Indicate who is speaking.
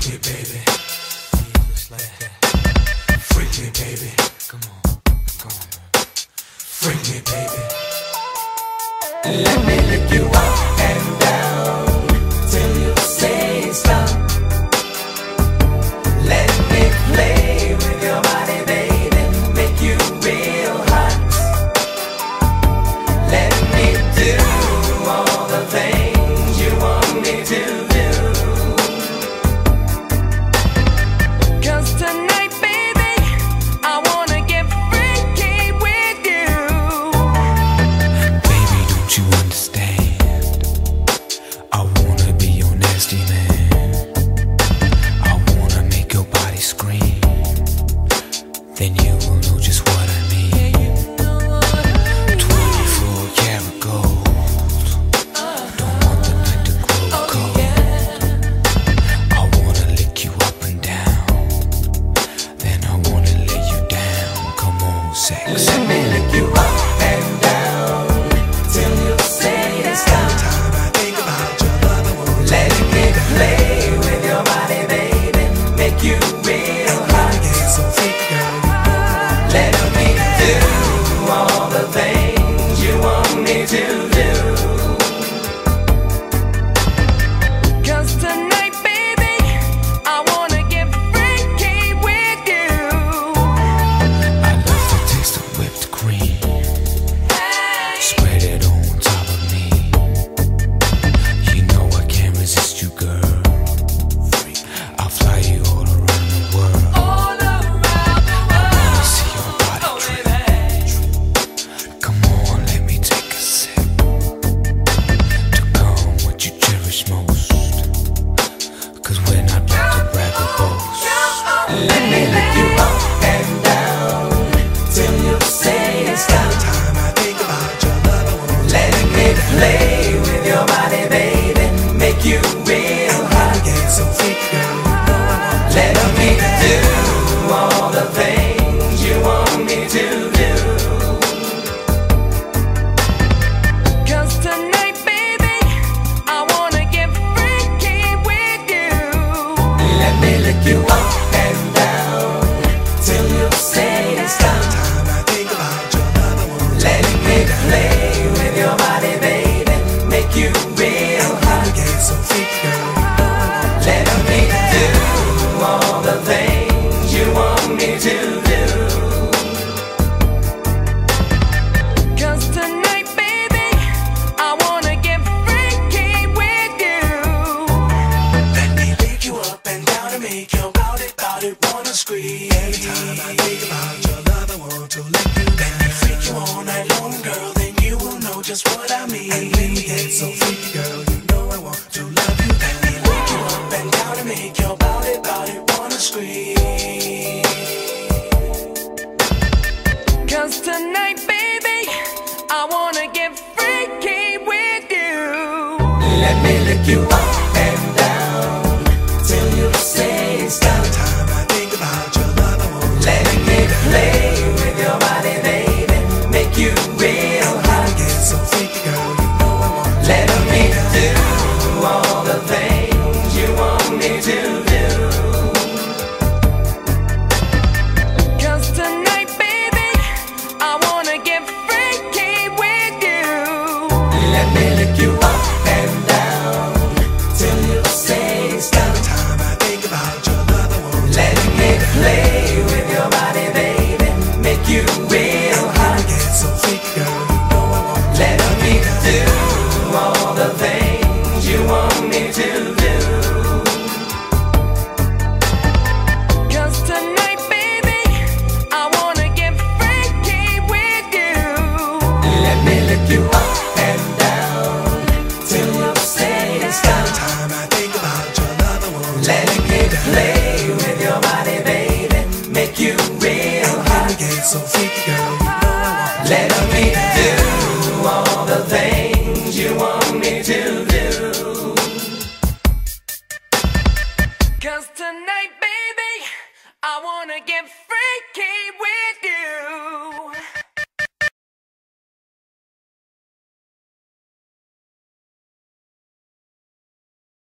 Speaker 1: me, baby. Just like that. Freak me, baby. Come on, come on. Freak me, baby. Let me lick you up and down till you say stop. Let me play with your body, baby, make you real hot. Let me do all the things you want me to do.
Speaker 2: 'Cause tonight, baby, I wanna get freaky with you.
Speaker 1: Baby, don't you understand? I wanna be your nasty man. I wanna make your body scream. Then you will know just what I mean. 24 karat gold. Don't want the night to grow cold. I wanna lick you up and down. Then I wanna lay you down. Come on, sex. Let me lick you up and down till you say stop. Time I think about your love, I want to let me play with your body, baby, make you real hot. Get so freaky, girl. Let me do all the things you want me to do.
Speaker 2: 'Cause tonight, baby, I wanna get freaky with you.
Speaker 1: I love the taste of whipped cream. Spread it on top of me. You know I can't resist you, girl. I'll fly you all around the world.
Speaker 2: All around the
Speaker 1: I
Speaker 2: world.
Speaker 1: wanna see your body drip. Come on, let me take a sip to come what you cherish most. 'Cause we're not about to brag or boast. Let me lick you up and down till you say stop. Time I think about your love, I want let me play with your body, baby, make you real hot. Get so freaky, girl. Let me do all the things you want me to do.
Speaker 2: 'Cause tonight, baby, I wanna get freaky with you.
Speaker 1: Let me lick you up and down till you say stop. Time I think about your love, I want let me play with your body, baby, make you real hot. Get so freaky, girl. Let me do all the things you want me to do.
Speaker 2: 'Cause tonight, baby, I wanna get freaky with you.
Speaker 1: Let me lick you up and down and make your body wanna scream. Every time I think about your love, I want to let you down. Let me freak you all night long, girl, then you will know just what I mean. And when we get so freaky, girl, you know I want to love you. Let me lick you up and down and make your body wanna scream.
Speaker 2: 'Cause tonight, baby, I wanna get freaky with you.
Speaker 1: Let me lick you up and down till you say stop. Time I think about your love, I want let me play with your body, baby, make you real hot. Get so freaky, girl, you know I want let me do all the things you want me to do.
Speaker 2: 'Cause tonight, baby, I wanna get freaky with you.
Speaker 1: Let me lick you up and down till you say stop. Time I think about your love, I want let me play with your body, baby, make you real hot. Get so freaky, girl, you know I want let me do all the things you want me to do.
Speaker 2: 'Cause tonight, baby, I wanna get freaky with you.
Speaker 1: Let me lick you up and down till you say stop. Time I think about your love, I want let me play with your body, baby, make you real hot. Get so freaky, girl, you know I want let me do all the things